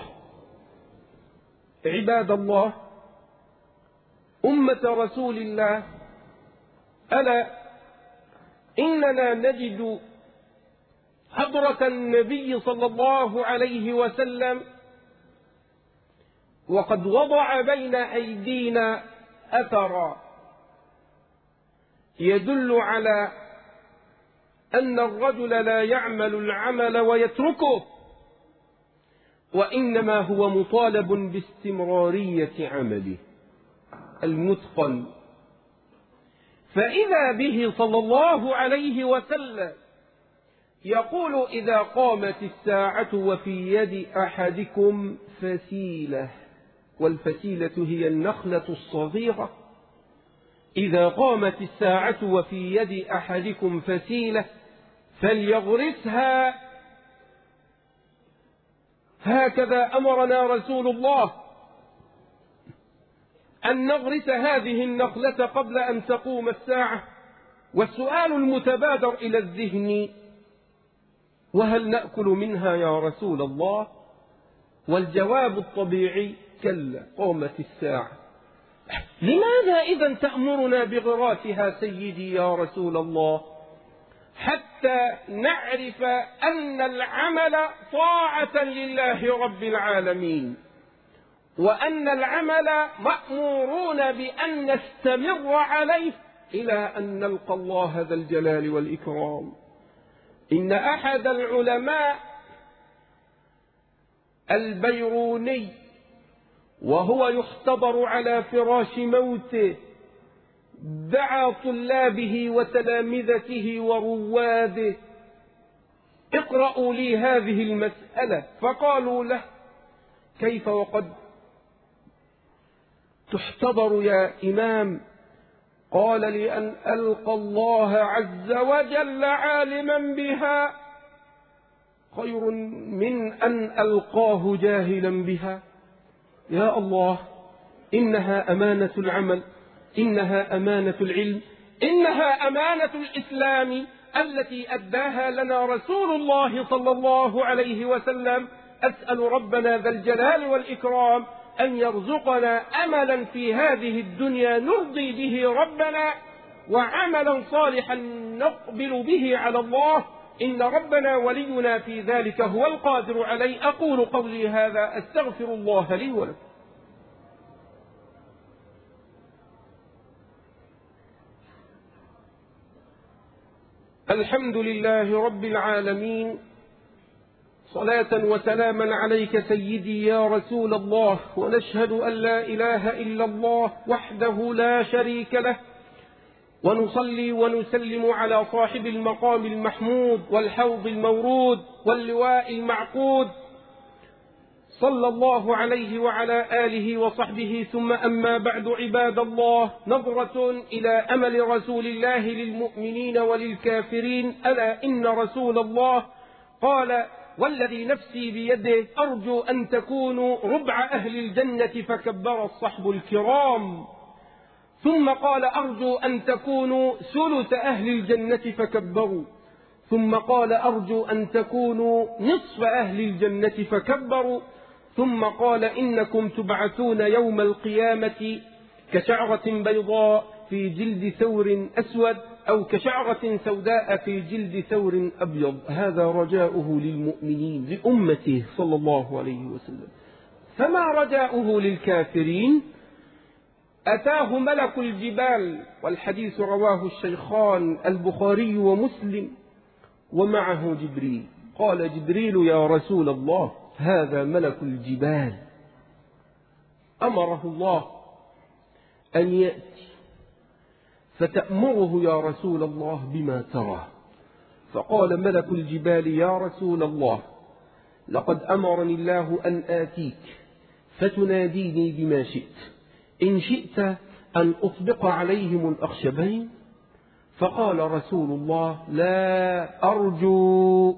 عباد الله، أمة رسول الله، ألا إننا نجد حضرة النبي صلى الله عليه وسلم وقد وضع بين أيدينا أثرا يدل على أن الرجل لا يعمل العمل ويتركه، وإنما هو مطالب باستمرارية عمله المتقن. فإذا به صلى الله عليه وسلم يقول: إذا قامت الساعة وفي يد أحدكم فسيلة، والفسيلة هي النخلة الصغيرة. إذا قامت الساعة وفي يد أحدكم فسيلة فليغرسها. هكذا أمرنا رسول الله أن نغرس هذه النخلة قبل أن تقوم الساعة. والسؤال المتبادر إلى الذهن: وهل نأكل منها يا رسول الله؟ والجواب الطبيعي: كلا، قامت الساعة. لماذا إذن تأمرنا بغراسها سيدي يا رسول الله؟ حتى نعرف أن العمل طاعة لله رب العالمين، وأن العمل مأمورون بأن نستمر عليه إلى أن نلقى الله ذا الجلال والإكرام. إن أحد العلماء البيروني وهو يختبر على فراش موته دعا طلابه وتلامذته ورواده: اقرأوا لي هذه المسألة. فقالوا له: كيف وقد تحتضر يا إمام؟ قال: لأن ألقى الله عز وجل عالما بها خير من أن ألقاه جاهلا بها. يا الله، إنها أمانة العمل، إنها أمانة العلم، إنها أمانة الإسلام التي أداها لنا رسول الله صلى الله عليه وسلم. أسأل ربنا ذا الجلال والإكرام أن يرزقنا أملا في هذه الدنيا نرضي به ربنا، وعملا صالحا نقبل به على الله، إن ربنا ولينا في ذلك هو القادر عليه. أقول قولي هذا، أستغفر الله لي ولكم. الحمد لله رب العالمين، صلاة وسلاما عليك سيدي يا رسول الله. ونشهد أن لا إله إلا الله وحده لا شريك له، ونصلي ونسلم على صاحب المقام المحمود والحوض المورود واللواء المعقود، صلى الله عليه وعلى آله وصحبه، ثم أما بعد. عباد الله، نظرة إلى أمل رسول الله للمؤمنين وللكافرين. ألا إن رسول الله قال: والذي نفسي بيده أرجو أن تكونوا ربع أهل الجنة، فكبر الصحب الكرام. ثم قال: أرجو أن تكونوا ثلث أهل الجنة، فكبروا. ثم قال: أرجو أن تكونوا نصف أهل الجنة، فكبروا. ثم قال: إنكم تبعثون يوم القيامة كشعرة بيضاء في جلد ثور أسود، أو كشعرة سوداء في جلد ثور أبيض. هذا رجاؤه للمؤمنين لأمته صلى الله عليه وسلم. فما رجاؤه للكافرين؟ أتاه ملك الجبال، والحديث رواه الشيخان البخاري ومسلم، ومعه جبريل. قال جبريل: يا رسول الله، هذا ملك الجبال. أمره الله أن يأتي فتأمره يا رسول الله بما ترى. فقال ملك الجبال: يا رسول الله، لقد أمرني الله أن آتيك فتناديني بما شئت، إن شئت أن أطبق عليهم الأخشبين. فقال رسول الله: لا أرجو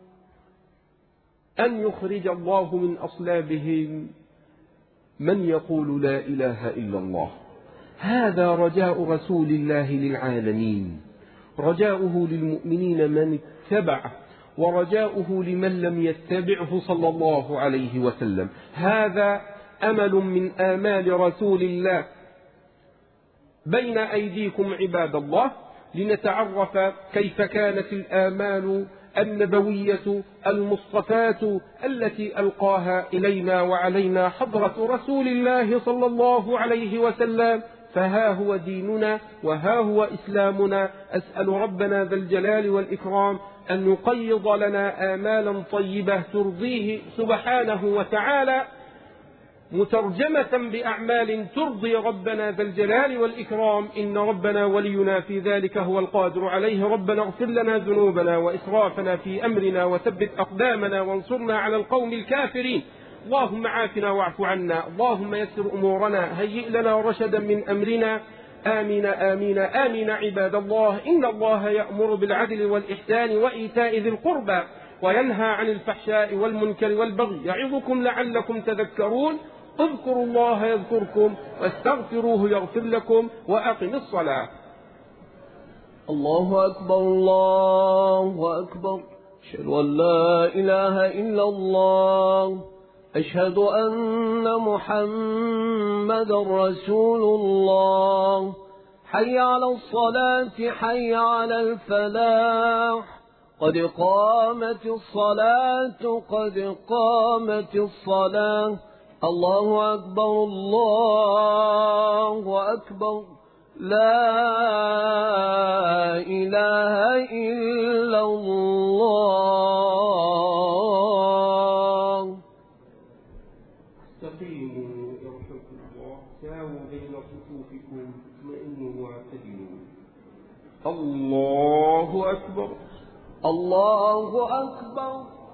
أن يخرج الله من أصلابهم من يقول لا إله إلا الله. هذا رجاء رسول الله للعالمين، رجاؤه للمؤمنين من اتبعه، ورجاؤه لمن لم يتبعه صلى الله عليه وسلم. هذا أمل من آمال رسول الله بين أيديكم عباد الله، لنتعرف كيف كانت الآمال النبوية المصطفاة التي ألقاها إلينا وعلينا حضرة رسول الله صلى الله عليه وسلم. فها هو ديننا وها هو إسلامنا. أسأل ربنا ذا الجلال والإكرام أن يقيض لنا آمالا طيبة ترضيه سبحانه وتعالى، مترجمة بأعمال ترضي ربنا ذا الجلال والإكرام، إن ربنا ولينا في ذلك هو القادر عليه. ربنا اغفر لنا ذنوبنا وإسرافنا في أمرنا، وثبت أقدامنا، وانصرنا على القوم الكافرين. اللهم عافنا واعف عنا، اللهم يسر أمورنا، هيئ لنا رشدا من أمرنا. آمين آمين آمين. عباد الله، إن الله يأمر بالعدل والإحسان وإيتاء ذي القربى، وينهى عن الفحشاء والمنكر والبغي، يعظكم لعلكم تذكرون. اذكروا الله يذكركم، واستغفروه يغفر لكم، وأقم الصلاة. الله أكبر الله أكبر، أشهد أن لا إله إلا الله، أشهد أن محمد رسول الله. حي على الصلاة، حي على الفلاح، قد قامت الصلاة، قد قامت الصلاة. الله أكبر الله أكبر، لا إله إلا الله. استقيموا يرحمكم الله، ساووا بين صفوفكم، اطمئنوا واعتدلوا. الله أكبر الله أكبر.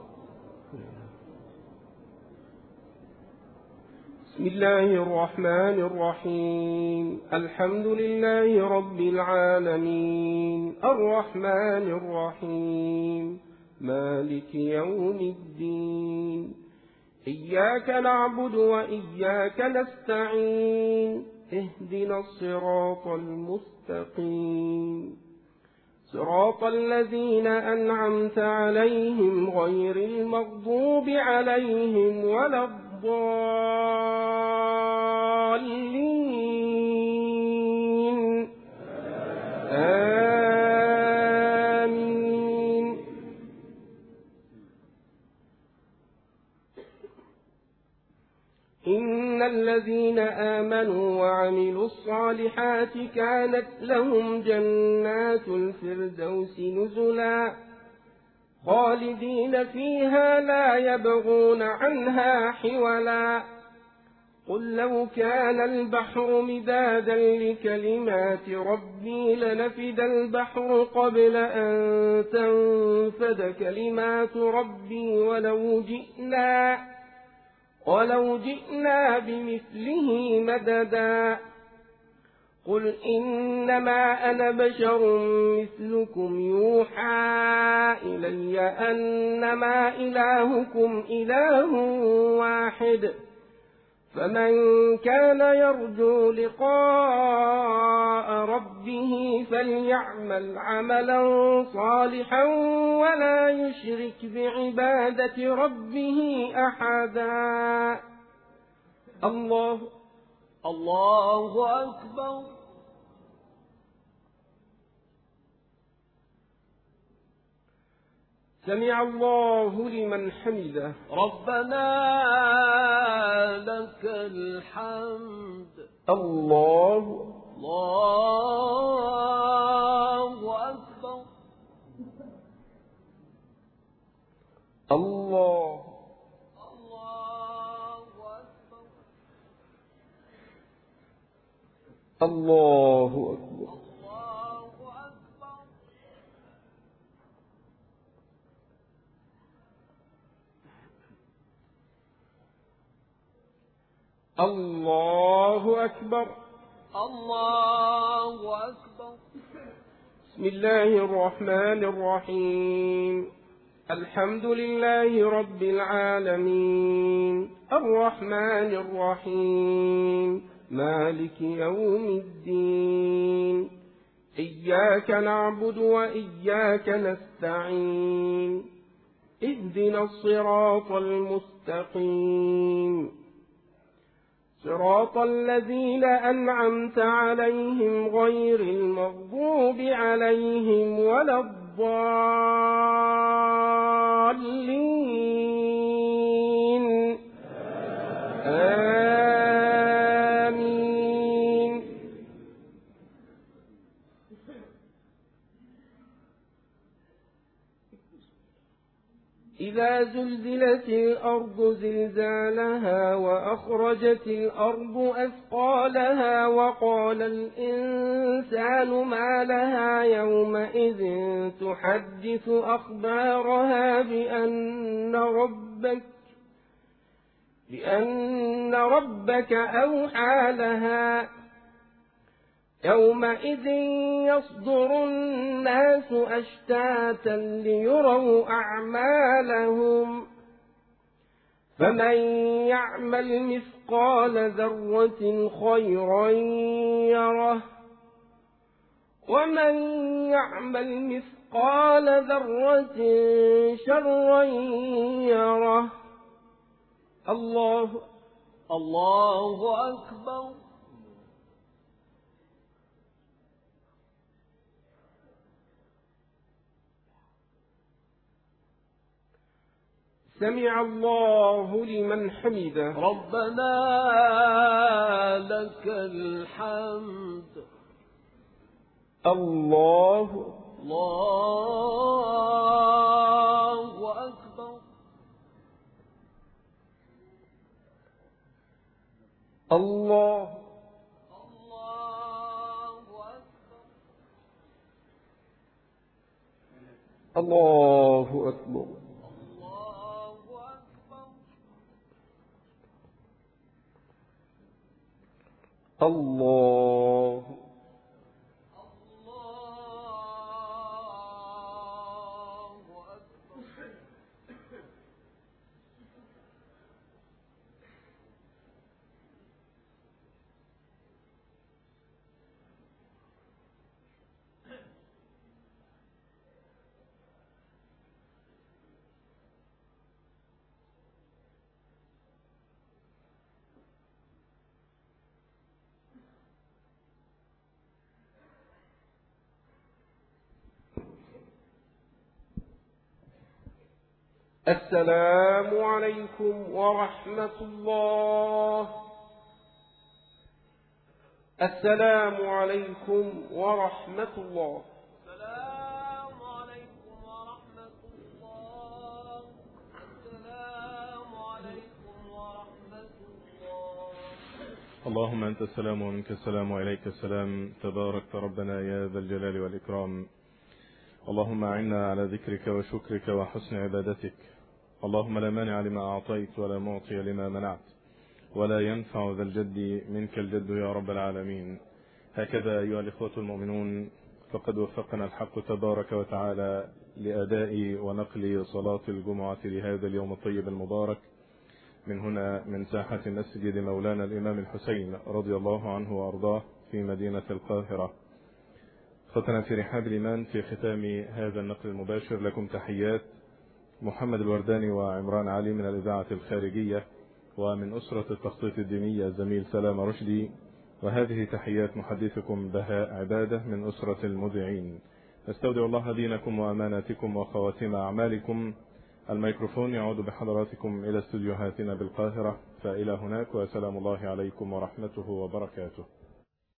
بسم الله الرحمن الرحيم. الحمد لله رب العالمين، الرحمن الرحيم، مالك يوم الدين. إياك نعبد وإياك نستعين، اهدنا الصراط المستقيم، صراط الذين أنعمت عليهم غير المغضوب عليهم ولا الضالين. آمين. إن الذين آمنوا وعملوا الصالحات كانت لهم جنات الفردوس نزلا، خالدين فيها لا يبغون عنها حولا. قل لو كان البحر مدادا لكلمات ربي لنفد البحر قبل أن تنفد كلمات ربي ولو جئنا بمثله مددا قل إنما أنا بشر مثلكم يوحى إلي أنما إلهكم إله واحد فمن كان يرجو لقاء ربه فليعمل عملا صالحا ولا يشرك بعبادة ربه أحدا. الله أكبر. سمع الله لمن حمده. ربنا لك الحمد. الله أكبر. الله أكبر. الله أكبر. الله أكبر. الله أكبر. بسم الله الرحمن الرحيم. الحمد لله رب العالمين الرحمن الرحيم مالك يوم الدين إياك نعبد وإياك نستعين اهدنا الصراط المستقيم صراط الذين أنعمت عليهم غير المغضوب عليهم ولا الضالين آمين. إذا زلزلت الأرض زلزالها وأخرجت الأرض أثقالها وقال الإنسان ما لها يومئذ تحدث أخبارها بأن ربك أوحى لها يومئذ يصدر الناس أشتاتا ليروا أعمالهم فمن يعمل مثقال ذرة خيرا يره ومن يعمل مثقال ذرة شرا يره. الله أكبر. سمع الله لمن حمده. ربنا لك الحمد. الله أكبر. الله أكبر. الله أكبر. الله السلام عليكم ورحمة الله. السلام عليكم ورحمة الله. السلام عليكم ورحمة الله. السلام عليكم ورحمة الله. اللهم أنت السلام ومنك السلام وإليك السلام، تبارك ربنا يا ذا الجلال والإكرام. اللهم أعنا على ذكرك وشكرك وحسن عبادتك. اللهم لا مانع لما أعطيت ولا معطي لما منعت ولا ينفع ذا الجد منك الجد يا رب العالمين. هكذا أيها الإخوة المؤمنون فقد وفقنا الحق تبارك وتعالى لأداء ونقل صلاة الجمعة لهذا اليوم الطيب المبارك من هنا من ساحة مسجد مولانا الإمام الحسين رضي الله عنه وأرضاه في مدينة القاهرة. ختنا في رحاب الإيمان في ختام هذا النقل المباشر لكم تحيات محمد الورداني وعمران علي من الإذاعة الخارجية، ومن أسرة التخطيط الدينية الزميل سلام رشدي، وهذه تحيات محدثكم بهاء عبادة من أسرة المذيعين. نستودع الله دينكم وأماناتكم وخواتم أعمالكم. الميكروفون يعود بحضراتكم إلى استديوهاتنا بالقاهرة، فإلى هناك وسلام الله عليكم ورحمته وبركاته.